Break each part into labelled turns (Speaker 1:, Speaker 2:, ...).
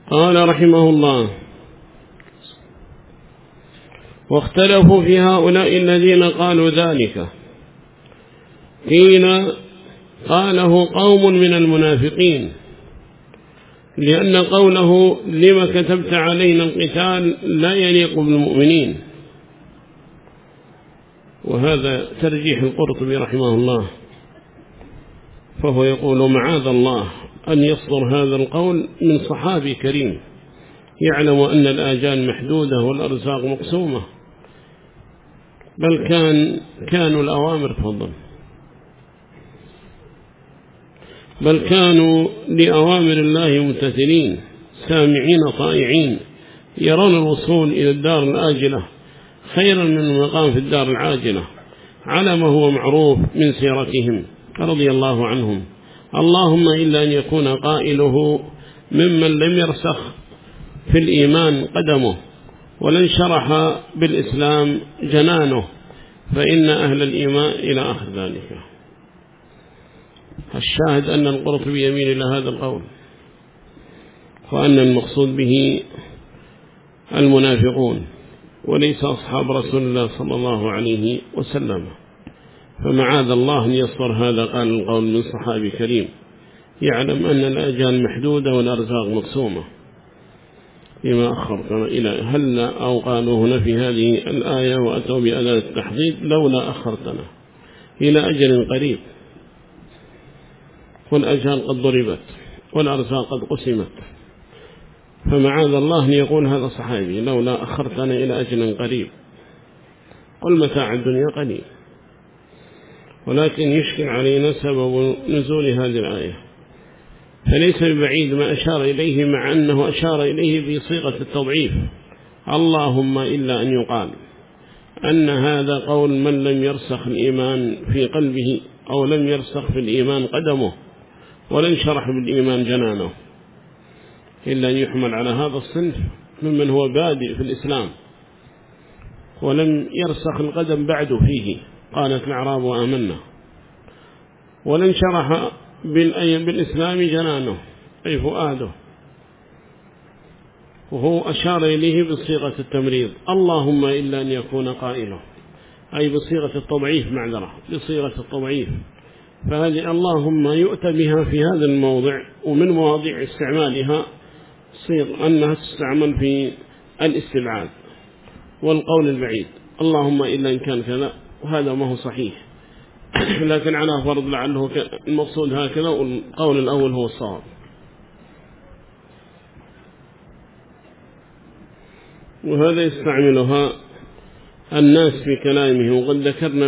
Speaker 1: قال رحمه الله: واختلفوا في هؤلاء الذين قالوا ذلك، قيل قاله قوم من المنافقين، لأن قوله لما كتبت علينا القتال لا يليق بالمؤمنين. وهذا ترجيح القرطبي رحمه الله، فهو يقول معاذ الله أن يصدر هذا القول من صحابي كريم يعلم أن الآجال محدودة والأرزاق مقسومة، بل كانوا الأوامر تفضل بل كانوا لأوامر الله ممتثلين سامعين طائعين، يرون الوصول إلى الدار الآجلة خيرا من المقام في الدار العاجلة، على ما هو معروف من سيرتهم رضي الله عنهم. اللهم إلا أن يكون قائله ممن لم يرسخ في الإيمان قدمه ولن شرح بالإسلام جنانه، فإن أهل الإيمان إلى آخر ذلك. الشاهد أن القرطبي يميل إلى هذا القول، وأن المقصود به المنافقون وليس أصحاب رسول الله صلى الله عليه وسلم. فمعاذ الله أن يصدر هذا قال القول من صحابي كريم يعلم أن الآجال محدودة والأرزاق مقسومة. لما أخرتنا إلى هل أو قالوا هنا في هذه الآية وأتوا بأداة التحضيض لولا أخرتنا إلى أجل قريب، والأجال قد ضربت والأرزاق قد قسمت. فمعاذ الله أن يقول هذا صحابي لولا أخرتنا إلى أجل قريب. قل متاع الدنيا قليل، ولكن يشكل علينا سبب نزول هذه الآية، فليس ببعيد ما أشار إليه، مع أنه أشار إليه بصيغة التضعيف. اللهم إلا أن يقال أن هذا قول من لم يرسخ الإيمان في قلبه أو لم يرسخ في الإيمان قدمه ولن شرح بالإيمان جنانه، إلا أن يحمل على هذا الصنف ممن هو بادئ في الإسلام ولم يرسخ القدم بعد فيه. قالت الأعراب آمنا، ولن شرح بالإسلام جنانه أي فؤاده، وهو أشار إليه بصيغة التمريض. اللهم إلا أن يكون قائله أي بصيغة التضعيف، معذرة بصيغة التضعيف. فهذه اللهم يؤتى بها في هذا الموضع، ومن مواضيع استعمالها صيغ أنها تستعمل في الاستبعاد والقول البعيد. اللهم إلا إن كان كذا، وهذا ما هو صحيح، لكن على فرض لعله المقصود هكذا، والقول الأول هو الصواب. وهذا يستعملها الناس في كلامه، وقد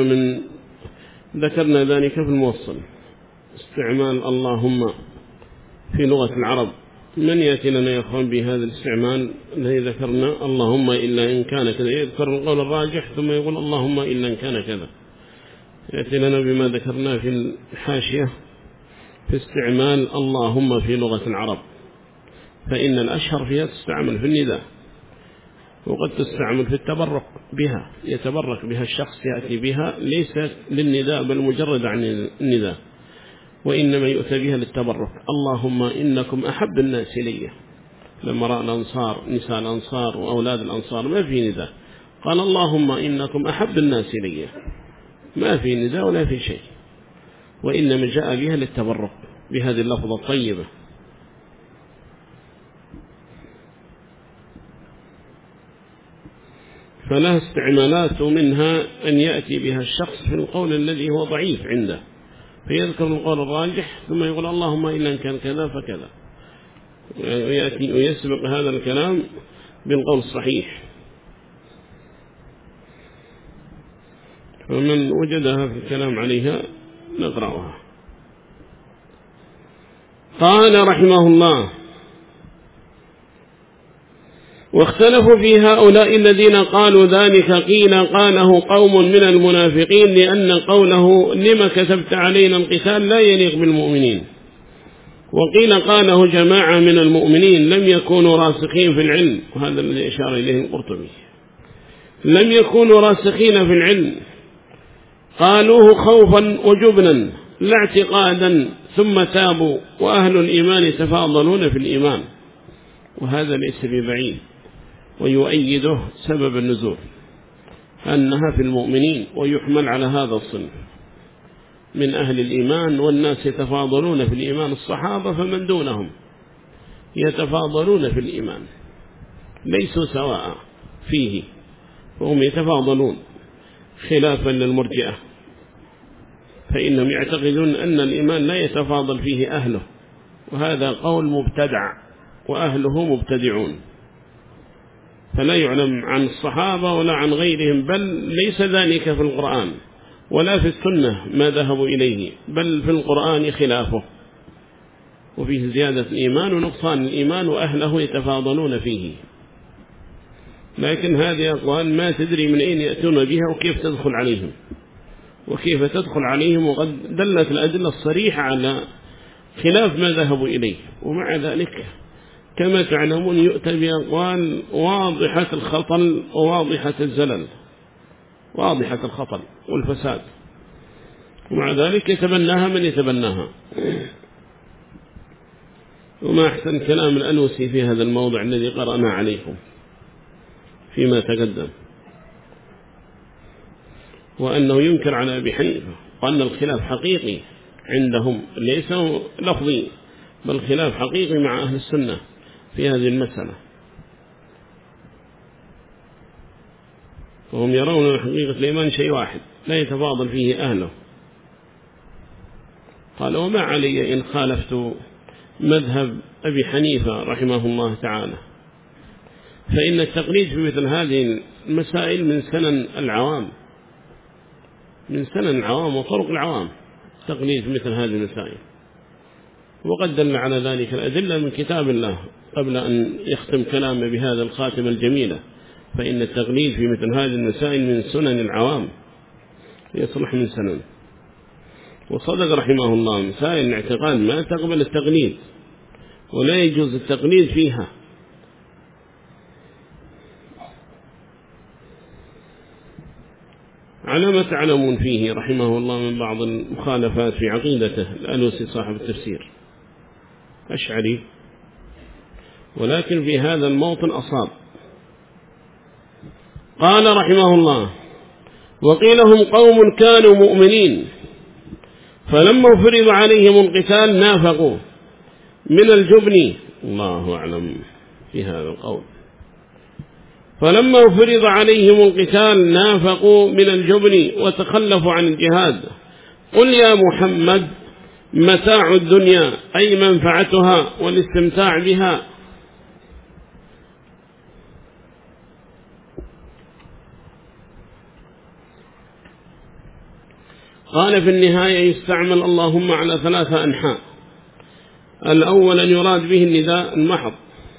Speaker 1: ذكرنا ذلك في الموصل، استعمال اللهم في لغة العرب. من يأتي لنا يا أخوان بهذا الاستعمال الذي ذكرنا؟ اللهم إلا إن كان كذا، يذكر القول الراجح ثم يقول اللهم إلا إن كان كذا. يأتي لنا بما ذكرنا في الحاشية في استعمال اللهم في لغة العرب، فإن الأشهر فيها تستعمل في النداء، وقد تستعمل في التبرك بها، يتبرك بها الشخص، يأتي بها ليس للنداء بل مجرد عن النداء، وإنما يؤتى بها للتبرك. اللهم إنكم أحب الناس إلي، لما رأى الأنصار نساء الأنصار وأولاد الأنصار ما في نداء، قال اللهم إنكم أحب الناس إلي، ما في نداء ولا في شيء، وإنما جاء بها للتبرك بهذه اللفظة الطيبة. فلها استعمالات، منها أن يأتي بها الشخص في القول الذي هو ضعيف عنده، فيذكر القول الراجح ثم يقول اللهم إلا إن كان كذا فكذا، ويأتي ويسبق هذا الكلام بالقول الصحيح. فمن وجدها في الكلام عليها نقرأها. قال رحمه الله: واختلفوا في هؤلاء الذين قالوا ذلك، قيل قاله قوم من المنافقين، لأن قوله لما كتبت علينا القتال لا يليق بالمؤمنين. وقيل قاله جماعة من المؤمنين لم يكونوا راسخين في العلم، وهذا الذي أشار إليه القرطبي، لم يكونوا راسخين في العلم، قالوه خوفا وجبنا لا اعتقادا، ثم تابوا، وأهل الإيمان تفاضلون في الإيمان. وهذا ليس ببعيد، ويؤيده سبب النزول أنها في المؤمنين، ويحمل على هذا الصنف من أهل الإيمان، والناس يتفاضلون في الإيمان، الصحابة فمن دونهم يتفاضلون في الإيمان، ليسوا سواء فيه، وهم يتفاضلون خلافا للمرجئة، فإنهم يعتقدون أن الإيمان لا يتفاضل فيه أهله، وهذا قول مبتدع، وأهله مبتدعون، فلا يعلم عن الصحابة ولا عن غيرهم، بل ليس ذلك في القرآن ولا في السنة ما ذهبوا إليه، بل في القرآن خلافه، وفيه زيادة الإيمان ونقصان الإيمان، وأهله يتفاضلون فيه. لكن هذه أقوال ما تدري من أين يأتون بها وكيف تدخل عليهم، وكيف تدخل عليهم، وقد دلت الأدلة الصريحة على خلاف ما ذهبوا إليه. ومع ذلك كما تعلمون يؤتى بأقوال واضحة الخطل وواضحة الزلل، واضحة الخطل والفساد، ومع ذلك يتبناها من يتبناها. وما أحسن كلام الألوسي في هذا الموضع الذي قرأنا عليكم فيما تقدم، وأنه ينكر على أبي حنيفة، وأن الخلاف حقيقي عندهم ليس لفظي، بل خلاف حقيقي مع أهل السنة في هذه المسألة، وهم يرون حقيقة الإيمان شيء واحد لا يتفاضل فيه أهله. قال: وما علي إن خالفت مذهب أبي حنيفة رحمه الله تعالى، فإن التقليد في مثل هذه المسائل من سنن العوام، من سنن العوام وطرق العوام، تقليد في مثل هذه المسائل. وقد دل على ذلك الأدلة من كتاب الله قبل أن يختم كلامه بهذا الخاتمة الجميلة، فإن التقليد في مثل هذه المسائل من سنن العوام، يصلح من سنن. وصدق رحمه الله، مسائل الاعتقاد ما تقبل التقليد ولا يجوز التقليد فيها. على ما تعلمون فيه رحمه الله من بعض المخالفات في عقيدته، الألوسي صاحب التفسير أشعري، ولكن في هذا الموطن أصاب. قال رحمه الله: وقيل هم قوم كانوا مؤمنين فلما فرض عليهم القتال نافقوا من الجبن. الله أعلم في هذا القول. فلما فرض عليهم القتال نافقوا من الجبن وتخلفوا عن الجهاد. قل يا محمد: متاع الدنيا أي منفعتها والاستمتاع بها. قال في النهاية: يستعمل اللهم على 3 أنحاء. الأول أن يراد به النداء المحض،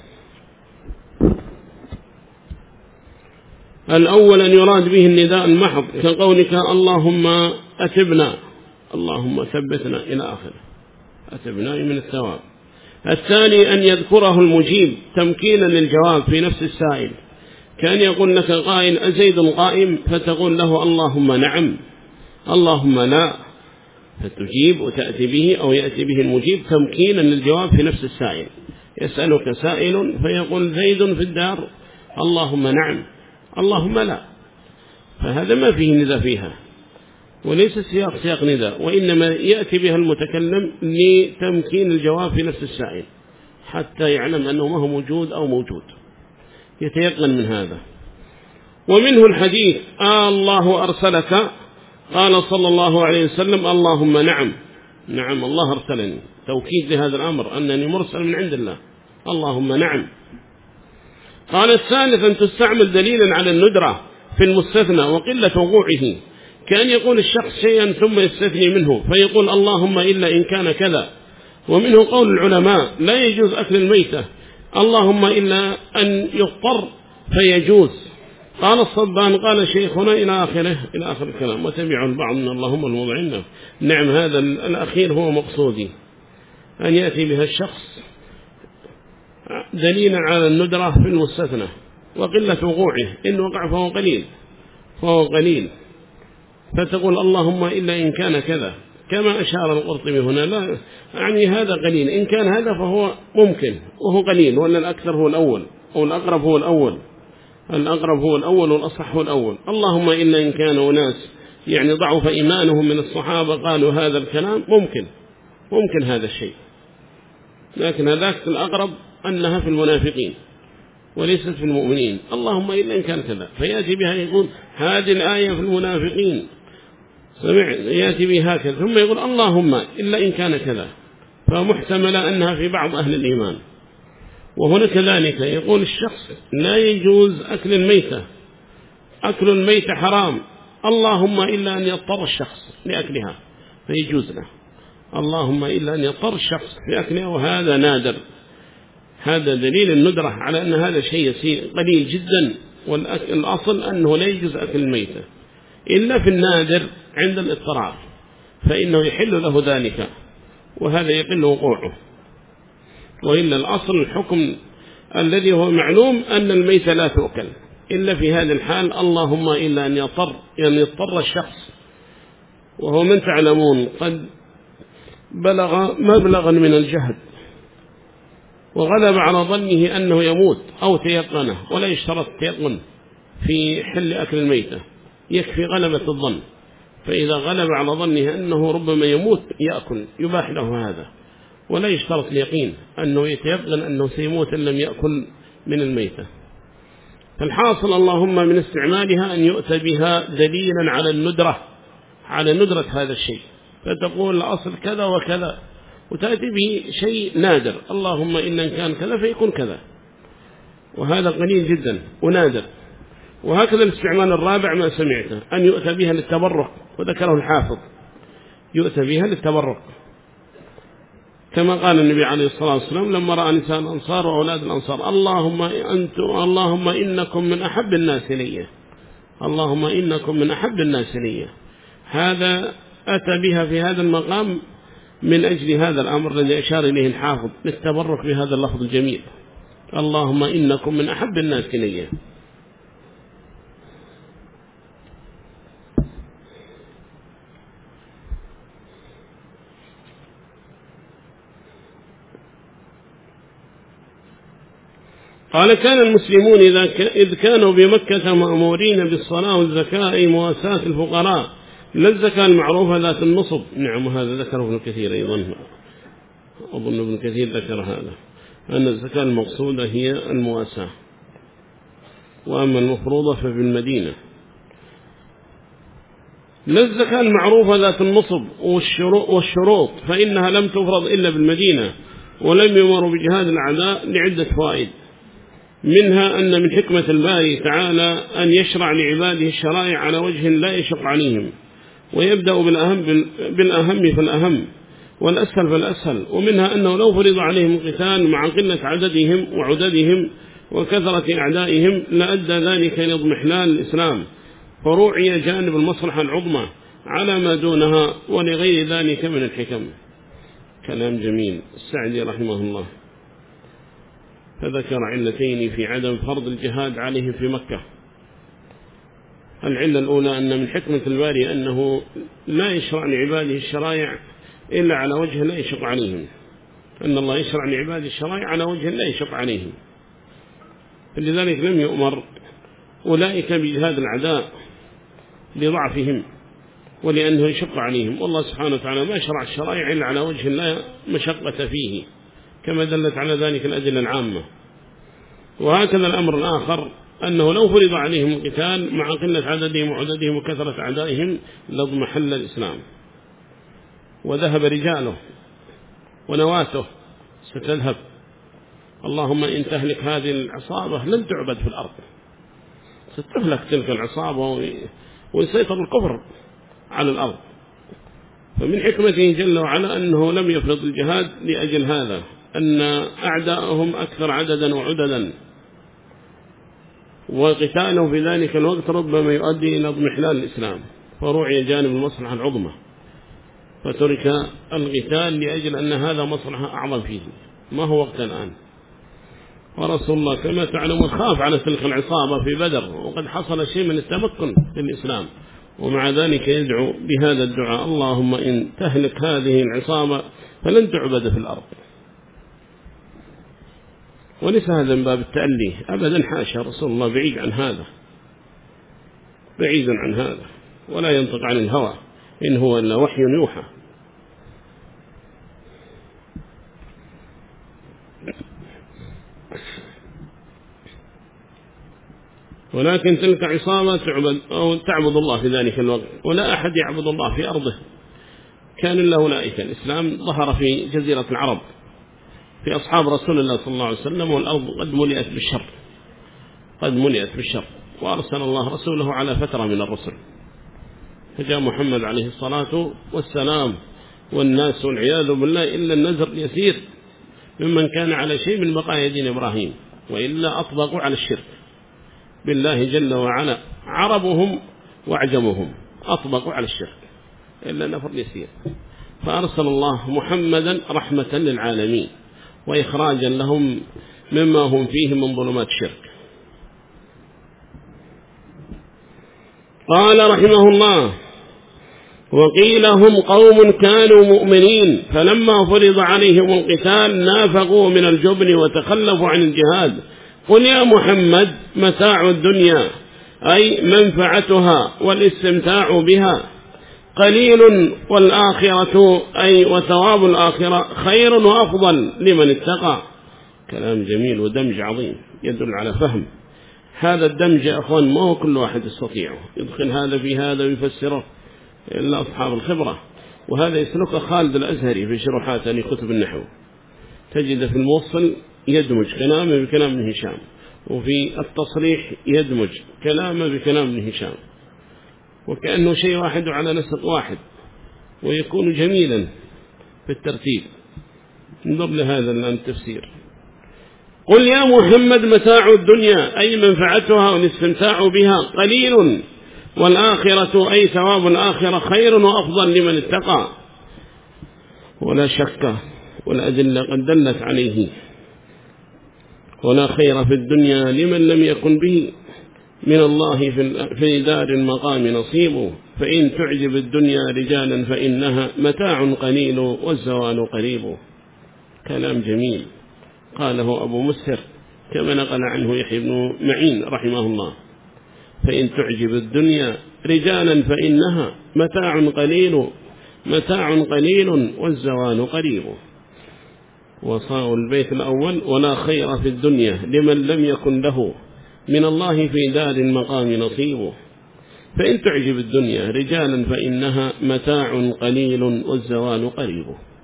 Speaker 1: الأول أن يراد به النداء المحض كقولك اللهم أتبنا، اللهم ثبتنا إلى آخره، أتبنا من الثواب. الثاني أن يذكره المجيب تمكينا للجواب في نفس السائل، كان يقول لك قائل: أزيد قائم؟ فتقول له اللهم نعم، اللهم لا، فتجيب وتأتي به، أو يأتي به المجيب تمكينا للجواب في نفس السائل. يسألك سائل فيقول: زيد في الدار؟ اللهم نعم، اللهم لا. فهذا ما فيه نداء فيها، وليس سياق نداء، وإنما يأتي بها المتكلم لتمكين الجواب في نفس السائل، حتى يعلم أنه ما هو موجود أو موجود، يتيقن من هذا. ومنه الحديث: الله أرسلك؟ قال صلى الله عليه وسلم: اللهم نعم، نعم الله أرسلني، توكيد لهذا الأمر أنني مرسل من عند الله، اللهم نعم. قال الثالث: أن تستعمل دليلا على الندرة في المستثنى وقلة وقوعه، كان يقول الشخص شيئا ثم يستثني منه فيقول اللهم إلا إن كان كذا. ومنه قول العلماء: لا يجوز أكل الميتة، اللهم إلا أن يضطر فيجوز. قال الصبان: قال شيخنا إلى آخر الكلام. وتبعوا البعض من اللهم الموضعين. نعم، هذا الأخير هو مقصودي، أن يأتي بها الشخص دليلا على الندرة في المستثنى وقلة وقوعه، إن وقع فهو قليل، فتقول اللهم إلا إن كان كذا، كما أشار القرطبي هنا. لا يعني هذا قليل، إن كان هذا فهو ممكن وهو قليل، ولا الأكثر هو الأول أو الأقرب هو الأول. الأقرب هو الأول والأصح هو الأول. اللهم إلا إن كانوا ناس يعني ضعف إيمانهم من الصحابة قالوا هذا الكلام، ممكن هذا الشيء، لكن هذاك الأقرب أنها في المنافقين وليست في المؤمنين. اللهم إلا إن كان كذا، فيأتي بها يقول هذه الآية في المنافقين، سمع يأتي بها هكذا، ثم يقول اللهم إلا إن كان كذا، فمحتمل أنها في بعض أهل الإيمان. وهنا كذلك يقول الشخص لا يجوز أكل الميتة، أكل الميتة حرام، اللهم إلا أن يضطر الشخص لأكلها فيجوز له، اللهم إلا أن يضطر الشخص لأكلها، وهذا نادر. هذا دليل الندرة على أن هذا شيء يسير قليل جدا، والأصل أنه لا يجوز أكل الميتة إلا في النادر عند الاضطرار، فإنه يحل له ذلك، وهذا يقل وقوعه. وإلا الأصل الحكم الذي هو معلوم أن الميتة لا تؤكل إلا في هذه الحال، اللهم إلا أن يضطر الشخص، وهو من تعلمون قد بلغ مبلغا من الجهد وغلب على ظنه أنه يموت أو تيقنه، ولا يشترط تيقن في حل أكل الميتة، يكفي غلبة الظن، فإذا غلب على ظنه أنه ربما يموت يأكل يباح له هذا، ولا يشترط اليقين أنه يتيقن أنه سيموت إن لم يأكل من الميتة. فالحاصل اللهم من استعمالها أن يؤتى بها دليلا على ندرة هذا الشيء، فتقول الأصل كذا وكذا، وتأتي به شيء نادر، اللهم إلا إن كان كذا فيكون كذا، وهذا قليل جدا ونادر. وهكذا الاستعمال الرابع ما سمعته أن يؤتى بها للتبرك، وذكره الحافظ، يؤتى بها للتبرك، كما قال النبي عليه الصلاة والسلام لما رأى نساء الأنصار وأولاد الأنصار اللهم إنكم من أحب الناس لي، اللهم إنكم من أحب الناس لي. هذا أتى بها في هذا المقام من أجل هذا الأمر الذي أشار إليه الحافظ، للتبرك بهذا اللفظ الجميل، اللهم إنكم من أحب الناس لي. قال كان المسلمون إذ كانوا بمكة مأمورين بالصلاة والزكاة مواساة الفقراء، لا الزكاة المعروفة ذات النصب. نعم، هذا ذكره ابن كثير أيضا، أظن ابن كثير ذكر هذا، أن الزكاة المقصودة هي المواساة، وأما المفروضة ففي المدينة. لا الزكاة المعروفة ذات النصب والشروط فإنها لم تفرض إلا بالمدينة، ولم يمروا بجهاد الأعداء لعدة فوائد، منها أن من حكمة الباري تعالى أن يشرع لعباده الشرائع على وجه لا يشق عليهم، ويبدأ بالأهم فالأهم والأسهل فالأسهل. ومنها أنه لو فرض عليهم القتال مع قلة عددهم وعددهم وكثرة أعدائهم لأدى ذلك إلى اضمحلال الإسلام، فروعي جانب المصلحة العظمى على ما دونها، ولغير ذلك من الحكم. كلام جميل. السعدي رحمه الله فذكر علتين في عدم فرض الجهاد عليهم في مكة. العلة الأولى أن من حكمة الباري أنه لا يشرع لعباده الشرائع إلا على وجه لا يشق عليهم، أن الله يشرع لعباده الشرائع على وجه لا يشق عليهم، فلذلك لم يؤمر أولئك بجهاد الأعداء لضعفهم ولأنه يشق عليهم، والله سبحانه وتعالى ما شرع الشرائع إلا على وجه لا مشقة فيه، كما دلت على ذلك الأدلة العامة. وهكذا الأمر الآخر أنه لو فرض عليهم القتال مع قلة عددهم وعددهم وكثرة أعدائهم لاضمحل الإسلام وذهب رجاله ونواته ستذهب. اللهم إن تهلك هذه العصابة لن تعبد في الأرض، ستهلك تلك العصابة ويسيطر الكفر على الأرض. فمن حكمته جل وعلا أنه لم يفرض الجهاد لأجل هذا، أن أعداءهم أكثر عددا وعددا، وقتاله في ذلك الوقت ربما يؤدي إلى اضمحلال الإسلام، فروعي جانب المصلحة العظمى، فترك القتال لأجل أن هذا مصلحة أعظم فيه، ما هو وقت الآن. ورسول الله كما تعلمون خاف على تلك العصابة في بدر، وقد حصل شيء من التمكن في الإسلام، ومع ذلك يدعو بهذا الدعاء: اللهم إن تهلك هذه العصابة فلن تعبد في الأرض. وليس هذا من باب التألي أبدا، حاشا، رسول الله بعيد عن هذا، بعيد عن هذا، ولا ينطق عن الهوى، إن هو إلا وحي يوحى. ولكن تلك عصابة تعبد الله في ذلك الوقت، ولا أحد يعبد الله في أرضه. كان الله أولئك الإسلام ظهر في جزيرة العرب في أصحاب رسول الله صلى الله عليه وسلم، والأرض قد ملئت بالشر، قد ملئت بالشر، وأرسل الله رسوله على فترة من الرسل، فجاء محمد عليه الصلاة والسلام، والناس والعياذ بالله إلا النذر اليسير ممن كان على شيء من بقايا دين إبراهيم، وإلا أطبقوا على الشرك بالله جل وعلا، عربهم وأعجمهم أطبقوا على الشرك إلا نفر يسير. فأرسل الله محمدا رحمة للعالمين وإخراجا لهم مما هم فيه من ظلمات الشرك. قال رحمه الله: وقيل هم قوم كانوا مؤمنين فلما فرض عليهم القتال نافقوا من الجبن وتخلفوا عن الجهاد. قل يا محمد متاع الدنيا أي منفعتها والاستمتاع بها قليل، والآخرة أي وثواب الآخرة خير وأفضل لمن اتقى. كلام جميل ودمج عظيم يدل على فهم. هذا الدمج يا أخوان ما هو كل واحد يستطيعه، يدخل هذا في هذا ويفسره إلا أصحاب الخبرة. وهذا يسلك خالد الأزهري في شروحات لكتب النحو، تجد في الموصل يدمج كلامه بكلام ابن هشام، وفي التصريح يدمج كلامه بكلام ابن هشام، وكأنه شيء واحد على نسق واحد، ويكون جميلا في الترتيب. انظر لهذا الآن التفسير: قل يا محمد متاع الدنيا أي منفعتها والاستمتاع بها قليل، والآخرة أي ثواب الآخرة خير وأفضل لمن اتقى. ولا شك والأدلة قد دلت عليه. ولا خير في الدنيا لمن لم يكن به من الله في دار المقام نصيب، فإن تعجب الدنيا رجالا فإنها متاع قليل والزوال قريب. كلام جميل قاله أبو مسهر كما نقل عنه يحيى بن معين رحمه الله: فإن تعجب الدنيا رجالا فإنها متاع قليل والزوال قريب. وصاء البيت الأول: ولا خير في الدنيا لمن لم يكن له من الله في دار المقام نصيب، فإن تعجب الدنيا رجالا فإنها متاع قليل والزوال قريب.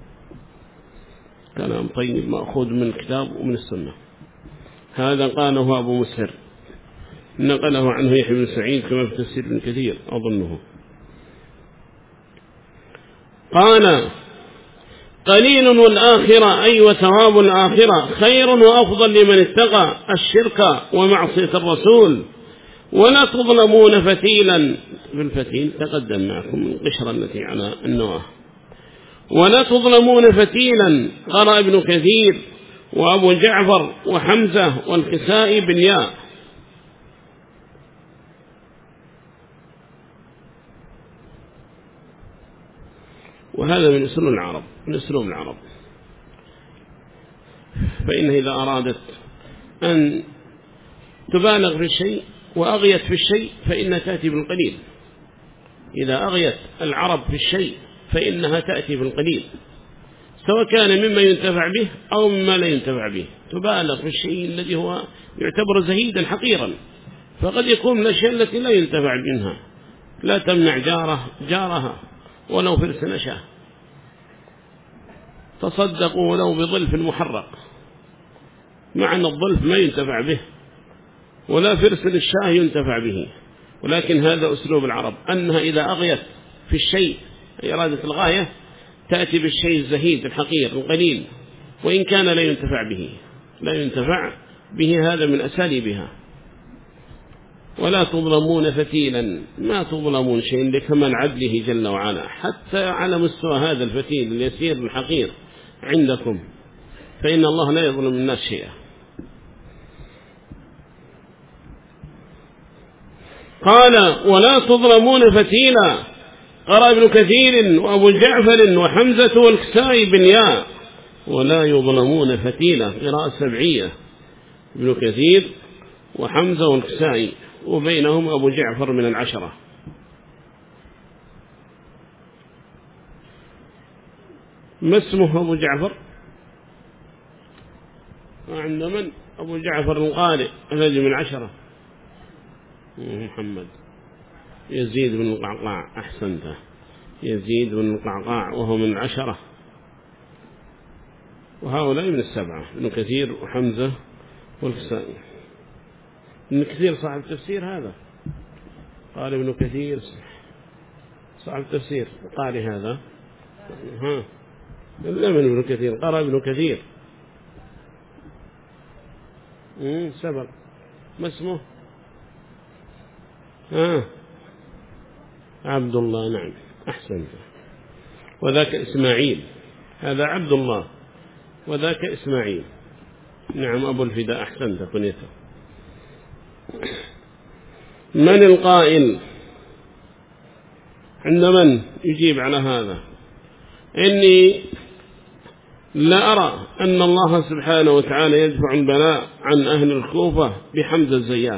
Speaker 1: كلام طيب مأخوذ من الكتاب ومن السنة. هذا قاله أبو مسهر، نقله عنه يحيى بن سعيد كما في تفسير ابن كثير أظنه. قال: قليل والآخرة أي وثواب الآخرة خير وأفضل لمن اتقى الشرك ومعصية الرسول، ولا تظلمون فتيلا. بالفتيل تقدم معكم القشرة التي على النواة. ولا تظلمون فتيلا قرأ ابن كثير وأبو جعفر وحمزة والكسائي بالياء. وهذا من أسلوب العرب، من أسلوب العرب. فإنه إذا أرادت أن تبالغ في الشيء وأغيت في الشيء فإنها تأتي بالقليل. إذا أغيت العرب في الشيء فإنها تأتي بالقليل، سواء كان مما ينتفع به أو مما لا ينتفع به. تبالغ في الشيء الذي هو يعتبر زهيدا حقيرا، فقد يكون من الأشياء التي لا ينتفع منها. لا تمنع جارها ولو فرس نشاه، تصدقوا ولو بظلف محرق، مع أن الظلف ما ينتفع به ولا فرس للشاه ينتفع به. ولكن هذا أسلوب العرب، أنها إذا أغيت في الشيء إرادة الغاية تأتي بالشيء الزهيد الحقير القليل، وإن كان لا ينتفع به. هذا من أساليبها. ولا تظلمون فتيلا، ما تظلمون شيء لكمال عدله جل وعلا، حتى على مستوى هذا الفتيل اليسير الحقير عندكم، فإن الله لا يظلم الناس شيئا. قال ولا تظلمون فتيلا. قرأ ابن كثير وأبو جعفر وحمزة والكسائي بالياء ولا يظلمون فتيلا، قراءة سبعية، ابن كثير وحمزة والكسائي، وبينهم أبو جعفر من العشرة. ما اسمه أبو جعفر؟ عند من؟ أبو جعفر القارئ الذي من العشرة؟ محمد يزيد بن القعقاع. أحسنت، يزيد بن القعقاع وهو من العشرة، وهؤلاء من السبعة، ابن كثير وحمزة والكسائي. ابن كثير صاحب التفسير هذا، قال ابن كثير صاحب التفسير قال هذا. ها لا، من ابن كثير، قرأ ابن كثير. سبق. ما اسمه؟ عبد الله. نعم أحسنت. وذاك إسماعيل، هذا عبد الله وذاك إسماعيل. نعم أبو الفداء. أحسنت كنيته. من القائل؟ عند من يجيب على هذا؟ إني لا أرى أن الله سبحانه وتعالى يدفع البلاء عن أهل الكوفة بحمزة الزيات.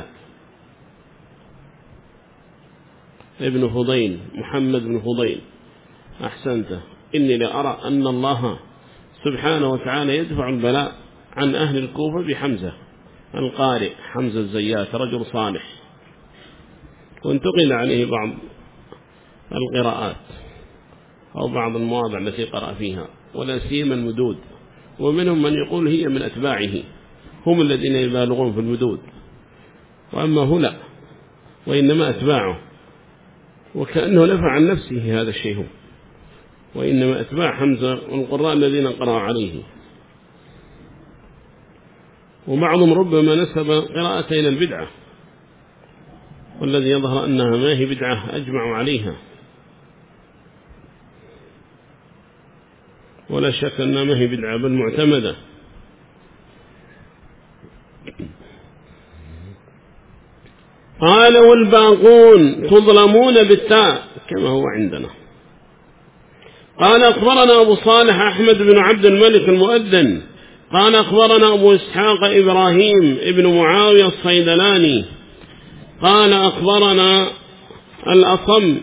Speaker 1: ابن فضيل، محمد بن فضيل. أحسنت. إني لا أرى أن الله سبحانه وتعالى يدفع البلاء عن أهل الكوفة بحمزة القارئ، حمزة الزيات، رجل صالح، وانتقل عليه بعض القراءات أو بعض المواضع التي قرأ فيها، ولا سيما المدود، ومنهم من يقول هي من أتباعه، هم الذين يبالغون في المدود، وأما هو لا، وإنما أتباعه، وكأنه نفع عن نفسه هذا الشيء، وإنما أتباع حمزة والقراء الذين قرأوا عليه. وبعضهم ربما نسب قراءة إلى البدعة، والذي يظهر أنها ما هي بدعة أجمع عليها، ولا شك أنها ما هي بدعة بل معتمدة. قال والباقون تظلمون بالتاء كما هو عندنا. قال أخبرنا أبو صالح أحمد بن عبد الملك المؤذن قال أخبرنا أبو إسحاق إبراهيم ابن معاوية الصيدلاني قال أخبرنا الأصم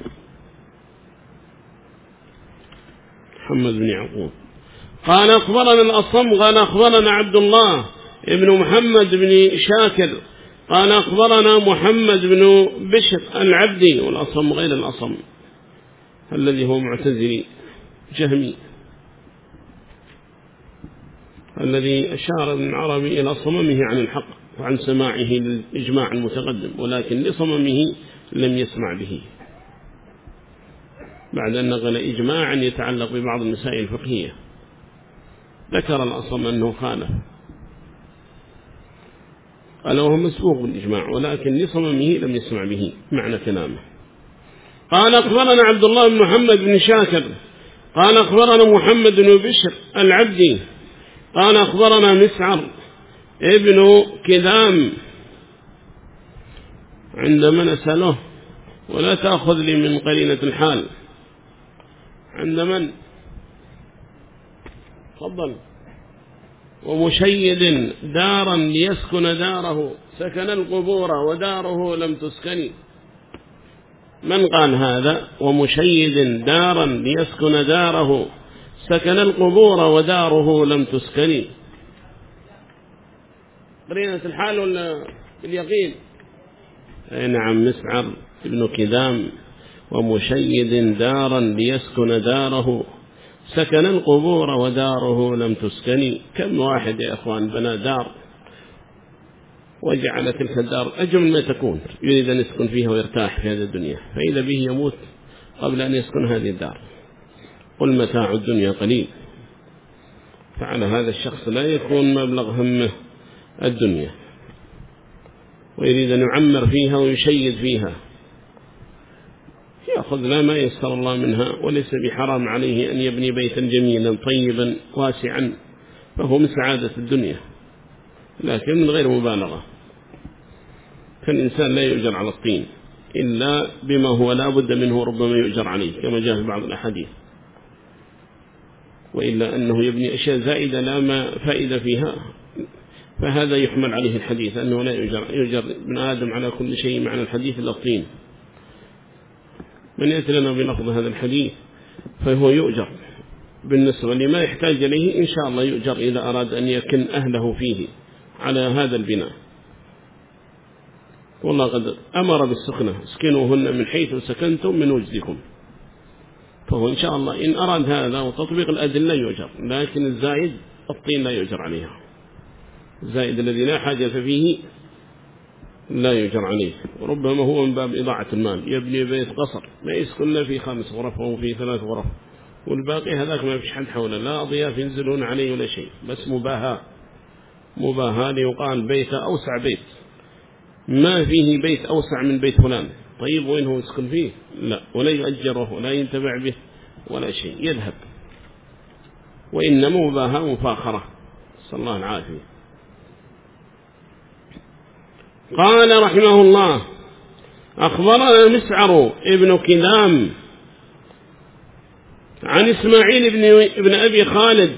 Speaker 1: محمد بن يعقوب قال أخبرنا الأصم قال أخبرنا عبد الله ابن محمد بن شاكر قال أخبرنا محمد بن بشر العبدي، والأصم غير الأصم الذي هو معتزلي جهمي، الذي أشار ابن عربي إلى صممه عن الحق وعن سماعه للإجماع المتقدم، ولكن لصممه لم يسمع به بعد أن نقل إجماعا يتعلق ببعض المسائل الفقهية. ذكر الأصم أنه خالف، قال وهو مسبوق بالإجماع، ولكن لصممه لم يسمع به معنى كلامه. قال أخبرنا عبد الله بن محمد بن شاكر قال أخبرنا محمد بن بشر العبدي قال أخبرنا مسعر ابن كدام عندما نسأله ولا تأخذ لي من قرينة الحال. عند من؟ تفضل. ومشيد دارا ليسكن داره سكن القبور وداره لم تسكني. من قال هذا؟ ومشيد دارا ليسكن داره سكن القبور وداره لم تسكني. قرينة الحال ولا اليقين؟ أي نعم، مسعر ابن كدام ومشيد دارا ليسكن داره سكن القبور وداره لم تسكني. كم واحد يا أخوان بنى دار وجعل تلك الدار أجمل ما تكون، يريد أن يسكن فيها ويرتاح في هذه الدنيا، فإذا به يموت قبل أن يسكن هذه الدار. قل متاع الدنيا قليل. فعلى هذا الشخص لا يكون مبلغ همه الدنيا، ويريد أن يعمر فيها ويشيد فيها، يأخذ لا ما يسر الله منها، وليس بحرام عليه أن يبني بيتا جميلا طيبا واسعا، فهو من سعادة الدنيا، لكن من غير مبالغة. فالإنسان لا يؤجر على الطين إلا بما هو لا بد منه ربما يؤجر عليه كما جاء في بعض الأحاديث، وإلا أنه يبني أشياء زائدة لا ما فائدة فيها، فهذا يحمل عليه الحديث أنه لا يؤجر ابن آدم على كل شيء معنى الحديث إلا الطين. من يأتي لنا بلفظ هذا الحديث فهو يؤجر بالنسبة لما يحتاج إليه إن شاء الله يؤجر إذا أراد أن يكن أهله فيه على هذا البناء. والله قد أمر بالسكنة اسكنوهن من حيث سكنتم من وجدكم، فهو إن شاء الله إن أراد هذا وتطبيق الأدلة يؤجر، لكن الزائد الطين لا يؤجر عليها، الزائد الذي لا حاجة فيه لا يؤجر عليه. وربما هو من باب إضاعة المال، يبني بيت قصر ما يسكن في 5 غرف أو في 3 غرف، والباقي هذاك ما فيش حد حوله، لا ضياف ينزلون عليه ولا شيء، بس مباهاة ليقال بيت أوسع بيت، ما فيه بيت أوسع من بيت فلان. طيب وين هو يسكن فيه؟ لا، ولا يؤجره ولا ينتفع به ولا شيء، يذهب، وإنما مباهاة مفاخرة، صلى الله العافية. قال رحمه الله: أخبرنا مسعر ابن كدام عن إسماعيل ابن أبي خالد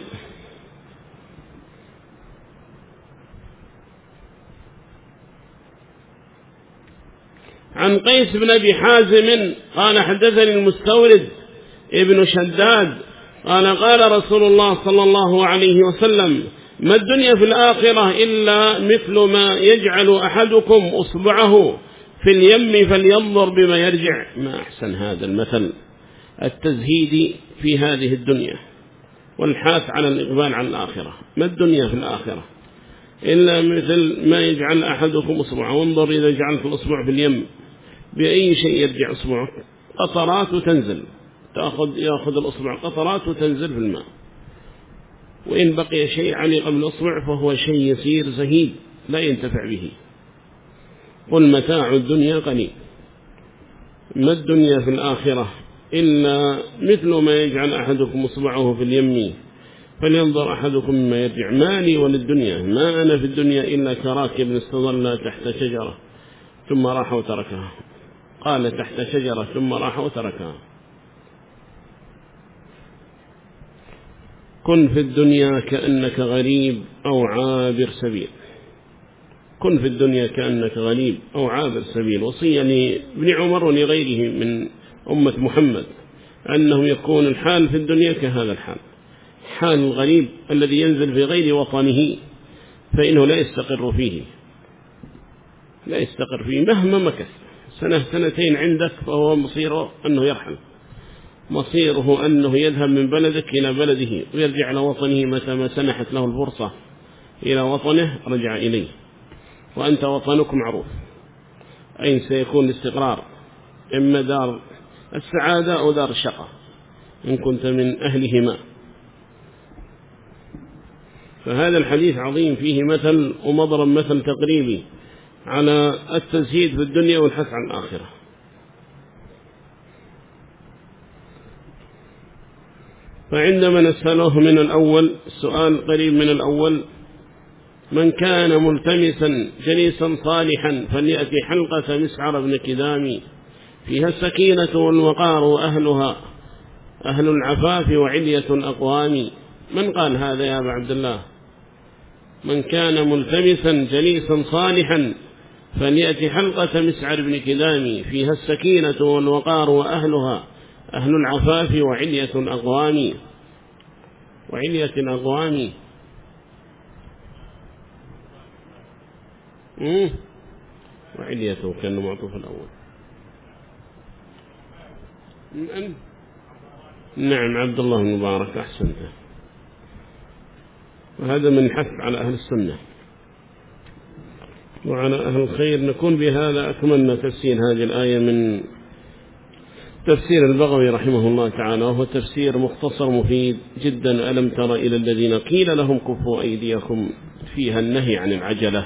Speaker 1: عن قيس بن أبي حازم قال: حدثني المستورد ابن شداد قال: قال رسول الله صلى الله عليه وسلم: ما الدنيا في الآخرة إلا مثل ما يجعل أحدكم أصبعه في اليم فلينظر بما يرجع. ما أحسن هذا المثل، التزهيد في هذه الدنيا والحاث على الإقبال على الآخرة. ما الدنيا في الآخرة إلا مثل ما يجعل أحدكم أصبعه، وانظر إذا جعلت الأصبع في اليم بأي شيء يرجع أصبعك، قطرات وتنزل، يأخذ الأصبع قطرات وتنزل في الماء، وإن بقي شيء علق بالأصبع فهو شيء يسير زهيد لا ينتفع به. قل متاع الدنيا قليل. ما الدنيا في الآخرة إلا مثل ما يجعل أحدكم أصبعه في اليم فلينظر أحدكم مما يرجع. مالي وللدنيا، ما أنا في الدنيا إلا كراكب استظل تحت شجرة ثم راح وتركها. قال تحت شجرة ثم راح وتركها. كن في الدنيا كأنك غريب أو عابر سبيل. كن في الدنيا كأنك غريب أو عابر سبيل. وصية لابن عمر ولغيره من أمة محمد أنه يكون الحال في الدنيا كهذا الحال، حال الغريب الذي ينزل في غير وطنه فإنه لا يستقر فيه، لا يستقر فيه مهما مكث، سنة سنتين عندك فهو مصيره أنه يرحل، مصيره أنه يذهب من بلدك إلى بلده ويرجع إلى وطنه متى ما سنحت له الفرصة إلى وطنه رجع إليه. وأنت وطنك معروف أين سيكون الاستقرار، إما دار السعادة أو دار الشقاء إن كنت من أهلهما. فهذا الحديث عظيم، فيه مثل ومضرب مثل تقريبي على التزهيد في الدنيا والحث عن الآخرة. فعندما نسأله من الأول سؤال قريب من الأول: من كان ملتمسا جليسا صالحا فليأتي حلقة مسعر بن كدام فيها السكينة والوقار وأهلها أهل العفاف وعلية أقوام. من قال هذا يا أبا عبد الله؟ من كان ملتمسا جليسا صالحا فليأتي حلقة مسعر بن كدام فيها السكينة والوقار وأهلها أهل العفاف وعلية أقوام. وعلية أقوام وعليته كان معطوف الأول. نعم عبد الله المبارك أحسنت. وهذا من حث على أهل السنة وعلى أهل الخير. نكون بهذا أكملنا تفسير هذه الآية من تفسير البغوي رحمه الله تعالى، وهو تفسير مختصر مفيد جدا. ألم تر إلى الذين قيل لهم كفوا أيديكم، فيها النهي عن العجلة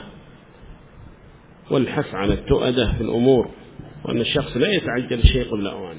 Speaker 1: والحث على التؤدة في الأمور، وأن الشخص لا يتعجل الشيء قبل أوانه.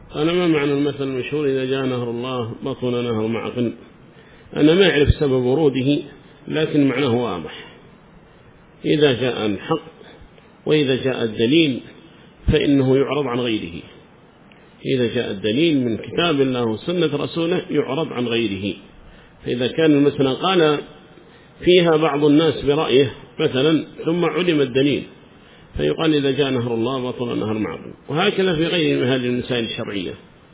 Speaker 1: أنا ما معنى المثل المشهور إذا جاء نهر الله بطل نهر معقل؟ أنا ما أعرف سبب وروده، لكن معناه واضح. إذا جاء الحق وإذا جاء الدليل فإنه يعرض عن غيره. إذا جاء الدليل من كتاب الله وسنة رسوله يعرض عن غيره. فإذا كان مثلا قال فيها بعض الناس برأيه مثلا ثم علم الدليل فيقال إذا جاء نهر الله بطل نهر معقل. وهكذا في غير من هذه المسائل الشرعية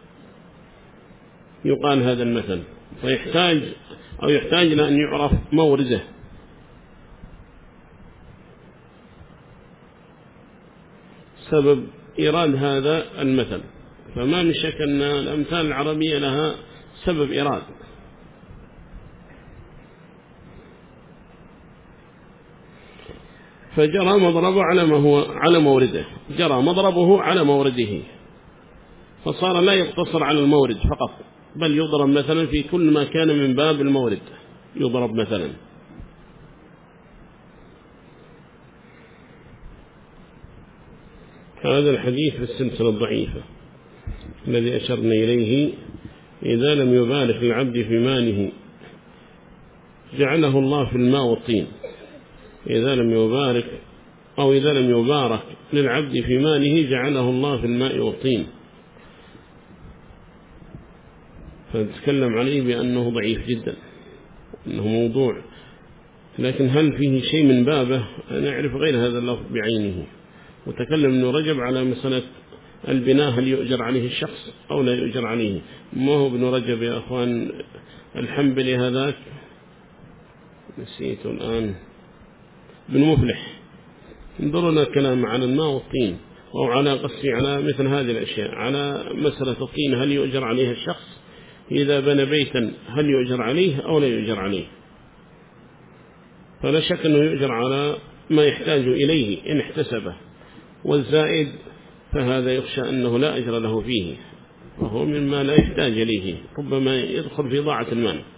Speaker 1: يقال هذا المثل، فيحتاج إلى أن يعرف مورده. سبب إيراد هذا المثل، فما من شك أن الأمثال العربية لها سبب إيراد. فجرى مضربه على مورده، جرى مضربه على مورده، فصار لا يقتصر على المورد فقط، بل يضرب مثلا في كل ما كان من باب المورد يضرب مثلا. هذا الحديث في السلسلة الضعيفة الذي أشرنا إليه: إذا لم يبارك العبد في ماله جعله الله في الماء والطين. إذا لم يبارك للعبد في ماله جعله الله في الماء والطين. فنتكلم عليه بأنه ضعيف جدا، أنه موضوع، لكن هل فيه شيء من بابه؟ أنا أعرف غير هذا اللفظ بعينه. وتكلم ابن رجب على مسألة البناء، هل يؤجر عليه الشخص أو لا يؤجر عليه؟ ما هو ابن رجب يا أخوان الحنبلي هذاك، نسيته الآن، بن مفلح. انظرنا الكلام على الماء والطين، أو على قصي على مثل هذه الأشياء، على مسألة الطين هل يؤجر عليها الشخص؟ إذا بنى بيتا هل يؤجر عليه أو لا يؤجر عليه؟ فلا شك أنه يؤجر على ما يحتاج إليه إن احتسبه، والزائد فهذا يخشى أنه لا أجر له فيه، وهو مما لا يحتاج إليه، ربما يدخل في ضاعة المال.